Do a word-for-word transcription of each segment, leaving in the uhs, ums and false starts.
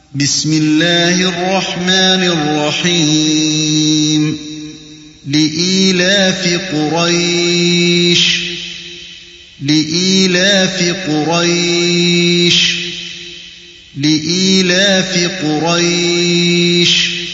بسم الله الرحمن الرحيم لإيلاف قريش لإيلاف قريش لإيلاف قريش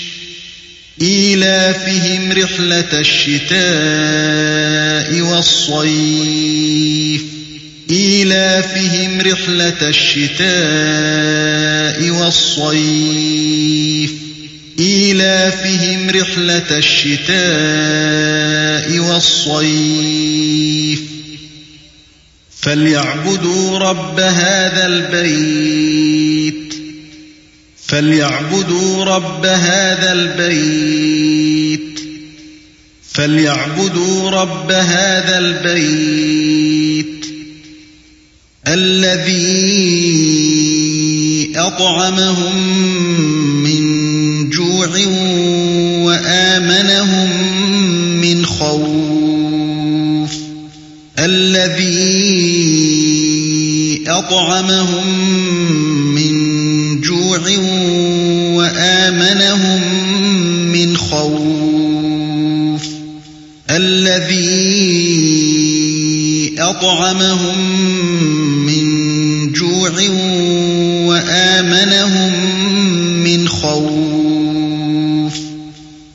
إيلافهم رحلة الشتاء والصيف إيلافهم رحلة الشتاء والصيف إيلافهم رحلة الشتاء والصيف فليعبدوا رب هذا البيت فليعبدوا رب هذا البيت فليعبدوا رب هذا البيت الذي أطعمهم من جوع وآمنهم من خوف الذي أطعمهم من جوع وآمنهم من خوف الذي أطعمهم من جوع وآمنهم